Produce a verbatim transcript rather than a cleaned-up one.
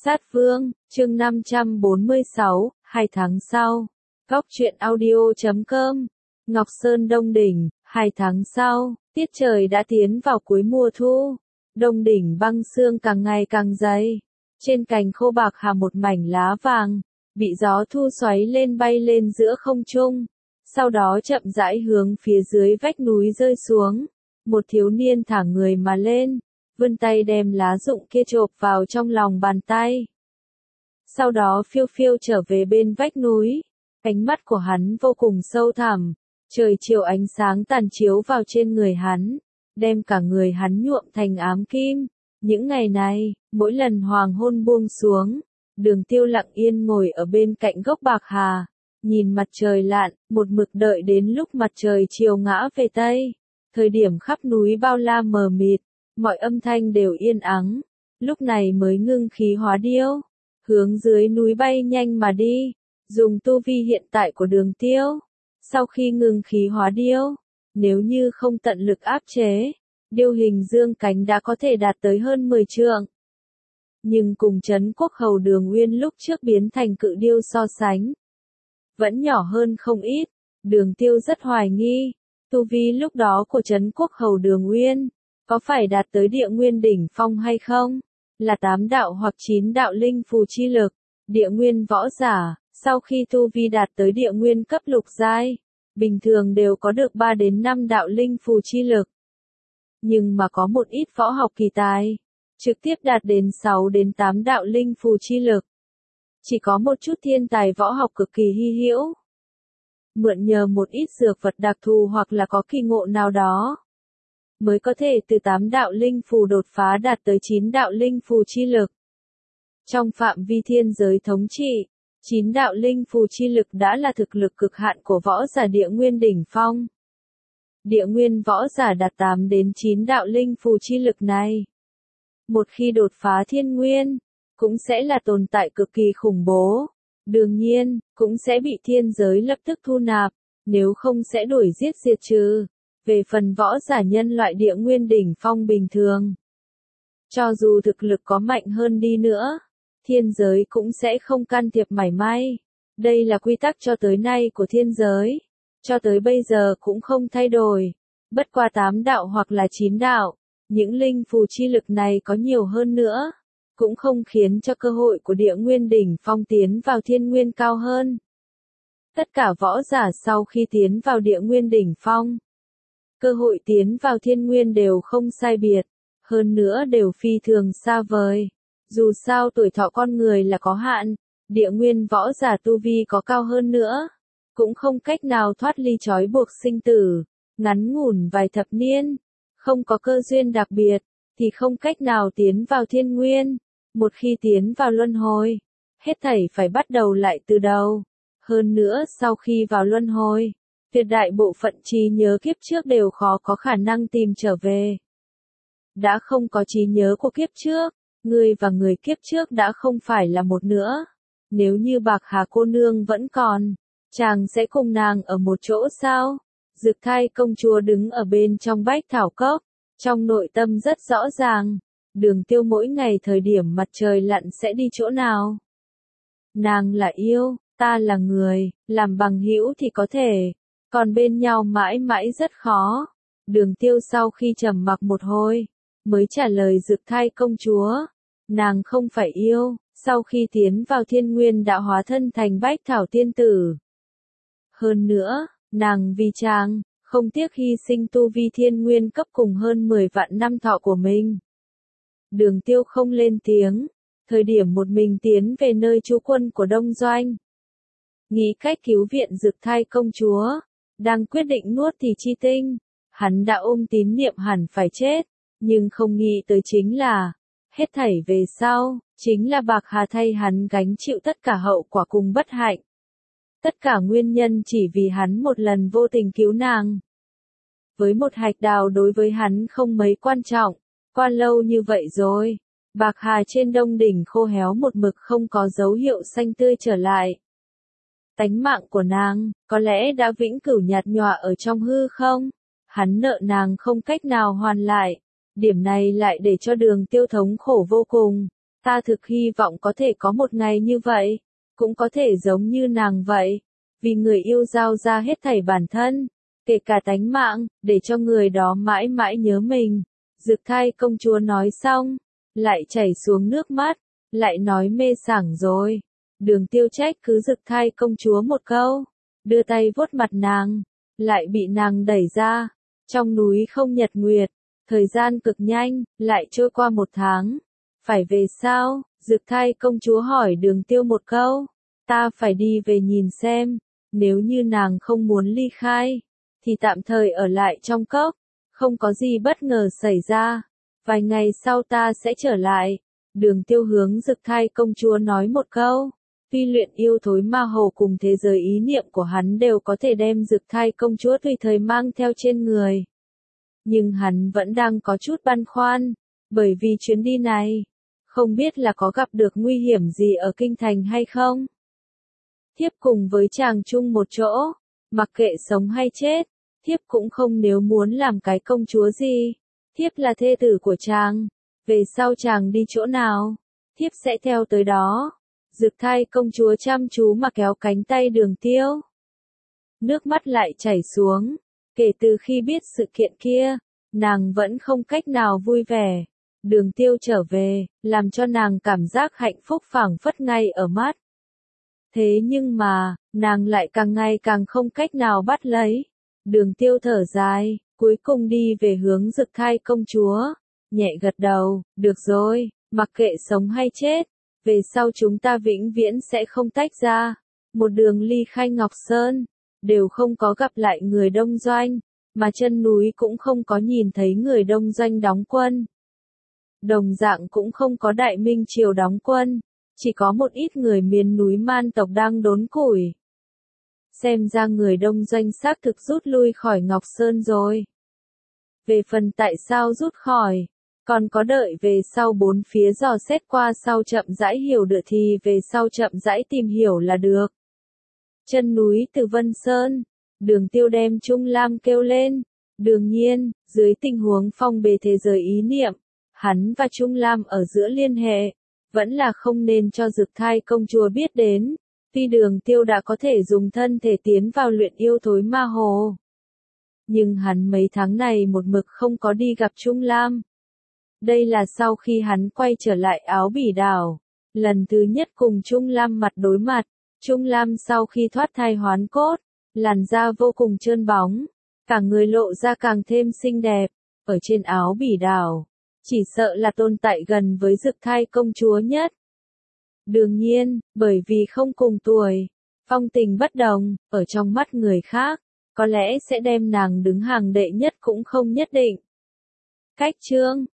Sát Vương, chương năm trăm bốn mươi sáu, hai tháng sau. Góc truyện audio chấm com. Ngọc Sơn Đông Đỉnh, hai tháng sau, tiết trời đã tiến vào cuối mùa thu. Đông đỉnh băng sương càng ngày càng dày. Trên cành khô bạc hà một mảnh lá vàng, bị gió thu xoáy lên bay lên giữa không trung. Sau đó chậm rãi hướng phía dưới vách núi rơi xuống. Một thiếu niên thả người mà lên, vươn tay đem lá rụng kia chộp vào trong lòng bàn tay. Sau đó phiêu phiêu trở về bên vách núi. Ánh mắt của hắn vô cùng sâu thẳm. Trời chiều ánh sáng tàn chiếu vào trên người hắn, đem cả người hắn nhuộm thành ám kim. Những ngày này, mỗi lần hoàng hôn buông xuống, Đường Tiêu lặng yên ngồi ở bên cạnh gốc bạc hà, nhìn mặt trời lặn, một mực đợi đến lúc mặt trời chiều ngã về tây. Thời điểm khắp núi bao la mờ mịt, mọi âm thanh đều yên ắng, lúc này mới ngưng khí hóa điêu, hướng dưới núi bay nhanh mà đi, dùng tu vi hiện tại của Đường Tiêu. Sau khi ngưng khí hóa điêu, nếu như không tận lực áp chế, điêu hình dương cánh đã có thể đạt tới hơn mười trượng. Nhưng cùng Trấn Quốc Hầu Đường Uyên lúc trước biến thành cự điêu so sánh, vẫn nhỏ hơn không ít. Đường Tiêu rất hoài nghi, tu vi lúc đó của Trấn Quốc Hầu Đường Uyên, có phải đạt tới địa nguyên đỉnh phong hay không? Là tám đạo hoặc chín đạo linh phù chi lực, địa nguyên võ giả, sau khi tu vi đạt tới địa nguyên cấp lục giai, bình thường đều có được ba đến năm đạo linh phù chi lực. Nhưng mà có một ít võ học kỳ tài, trực tiếp đạt đến sáu đến tám đạo linh phù chi lực. Chỉ có một chút thiên tài võ học cực kỳ hy hữu, mượn nhờ một ít dược vật đặc thù hoặc là có kỳ ngộ nào đó, mới có thể từ tám đạo linh phù đột phá đạt tới chín đạo linh phù chi lực. Trong phạm vi thiên giới thống trị, chín đạo linh phù chi lực đã là thực lực cực hạn của võ giả địa nguyên đỉnh phong. Địa nguyên võ giả đạt tám đến chín đạo linh phù chi lực này, một khi đột phá thiên nguyên, cũng sẽ là tồn tại cực kỳ khủng bố. Đương nhiên, cũng sẽ bị thiên giới lập tức thu nạp, nếu không sẽ đuổi giết diệt trừ. Về phần võ giả nhân loại địa nguyên đỉnh phong bình thường, cho dù thực lực có mạnh hơn đi nữa, thiên giới cũng sẽ không can thiệp mảy may. Đây là quy tắc cho tới nay của thiên giới, cho tới bây giờ cũng không thay đổi. Bất qua tám đạo hoặc là chín đạo, những linh phù chi lực này có nhiều hơn nữa, cũng không khiến cho cơ hội của địa nguyên đỉnh phong tiến vào thiên nguyên cao hơn. Tất cả võ giả sau khi tiến vào địa nguyên đỉnh phong, cơ hội tiến vào thiên nguyên đều không sai biệt, hơn nữa đều phi thường xa vời. Dù sao tuổi thọ con người là có hạn, địa nguyên võ giả tu vi có cao hơn nữa, cũng không cách nào thoát ly trói buộc sinh tử. Ngắn ngủn vài thập niên, không có cơ duyên đặc biệt, thì không cách nào tiến vào thiên nguyên. Một khi tiến vào luân hồi, hết thảy phải bắt đầu lại từ đầu. Hơn nữa sau khi vào luân hồi, tuyệt đại bộ phận trí nhớ kiếp trước đều khó có khả năng tìm trở về. Đã không có trí nhớ của kiếp trước, người và người kiếp trước đã không phải là một nữa. Nếu như Bạc Hà cô nương vẫn còn, chàng sẽ cùng nàng ở một chỗ sao? Dực Thai công chúa đứng ở bên trong bách thảo cốc, trong nội tâm rất rõ ràng, Đường Tiêu mỗi ngày thời điểm mặt trời lặn sẽ đi chỗ nào. Nàng là yêu, ta là người, làm bằng hữu thì có thể, còn bên nhau mãi mãi rất khó. Đường Tiêu sau khi trầm mặc một hồi, mới trả lời Dực Thai công chúa, nàng không phải yêu, sau khi tiến vào thiên nguyên đã hóa thân thành bách thảo tiên tử. Hơn nữa, nàng vì chàng, không tiếc hy sinh tu vi thiên nguyên cấp cùng hơn mười vạn năm thọ của mình. Đường Tiêu không lên tiếng, thời điểm một mình tiến về nơi trú quân của Đông Doanh. Nghĩ cách cứu viện Dực Thai công chúa, đang quyết định nuốt thì chi tinh, hắn đã ôm tín niệm hẳn phải chết, nhưng không nghĩ tới chính là, hết thảy về sau, chính là Bạc Hà thay hắn gánh chịu tất cả hậu quả cùng bất hạnh. Tất cả nguyên nhân chỉ vì hắn một lần vô tình cứu nàng. Với một hạch đào đối với hắn không mấy quan trọng, qua lâu như vậy rồi, Bạc Hà trên Đông đỉnh khô héo một mực không có dấu hiệu xanh tươi trở lại. Tánh mạng của nàng, có lẽ đã vĩnh cửu nhạt nhòa ở trong hư không, hắn nợ nàng không cách nào hoàn lại, điểm này lại để cho Đường Tiêu thống khổ vô cùng. Ta thực hy vọng có thể có một ngày như vậy, cũng có thể giống như nàng vậy, vì người yêu giao ra hết thảy bản thân, kể cả tánh mạng, để cho người đó mãi mãi nhớ mình. Dực Thai công chúa nói xong, lại chảy xuống nước mắt, lại nói mê sảng rồi. Đường Tiêu trách cứ Dực Thai công chúa một câu, đưa tay vuốt mặt nàng, lại bị nàng đẩy ra. Trong núi không nhật nguyệt, thời gian cực nhanh, lại trôi qua một tháng. Phải về sao? Dực Thai công chúa hỏi Đường Tiêu một câu. Ta phải đi về nhìn xem, nếu như nàng không muốn ly khai, thì tạm thời ở lại trong cốc, không có gì bất ngờ xảy ra. Vài ngày sau ta sẽ trở lại. Đường Tiêu hướng Dực Thai công chúa nói một câu. Tuy luyện yêu thối ma hồ cùng thế giới ý niệm của hắn đều có thể đem Dực Thai công chúa tùy thời mang theo trên người, nhưng hắn vẫn đang có chút băn khoăn, bởi vì chuyến đi này, không biết là có gặp được nguy hiểm gì ở kinh thành hay không. Thiếp cùng với chàng chung một chỗ, mặc kệ sống hay chết, thiếp cũng không nếu muốn làm cái công chúa gì. Thiếp là thê tử của chàng, về sau chàng đi chỗ nào, thiếp sẽ theo tới đó. Dực Thai công chúa chăm chú mà kéo cánh tay Đường Tiêu. Nước mắt lại chảy xuống, kể từ khi biết sự kiện kia, nàng vẫn không cách nào vui vẻ. Đường Tiêu trở về, làm cho nàng cảm giác hạnh phúc phảng phất ngay ở mắt. Thế nhưng mà, nàng lại càng ngày càng không cách nào bắt lấy. Đường Tiêu thở dài, cuối cùng đi về hướng Dực Thai công chúa, nhẹ gật đầu, được rồi, mặc kệ sống hay chết, về sau chúng ta vĩnh viễn sẽ không tách ra. Một đường ly khai Ngọc Sơn, đều không có gặp lại người Đông Doanh, mà chân núi cũng không có nhìn thấy người Đông Doanh đóng quân. Đồng dạng cũng không có Đại Minh Triều đóng quân, chỉ có một ít người miền núi Man tộc đang đốn củi. Xem ra người Đông Doanh xác thực rút lui khỏi Ngọc Sơn rồi. Về phần tại sao rút khỏi, còn có đợi về sau bốn phía dò xét qua sau chậm rãi hiểu được thì về sau chậm rãi tìm hiểu là được. Chân núi Từ Vân Sơn, Đường Tiêu đem Trung Lam kêu lên. Đương nhiên, dưới tình huống phong bề thế giới ý niệm, hắn và Trung Lam ở giữa liên hệ, vẫn là không nên cho Dực Thai công chúa biết đến. Tuy Đường Tiêu đã có thể dùng thân thể tiến vào luyện yêu thối ma hồ, nhưng hắn mấy tháng này một mực không có đi gặp Trung Lam. Đây là sau khi hắn quay trở lại Áo Bỉ đảo, lần thứ nhất cùng Trung Lam mặt đối mặt. Trung Lam sau khi thoát thai hoán cốt, làn da vô cùng trơn bóng, cả người lộ ra càng thêm xinh đẹp. Ở trên Áo Bỉ đảo, chỉ sợ là tồn tại gần với Dực Thai công chúa nhất. Đương nhiên, bởi vì không cùng tuổi, phong tình bất đồng, ở trong mắt người khác, có lẽ sẽ đem nàng đứng hàng đệ nhất cũng không nhất định. Cách chương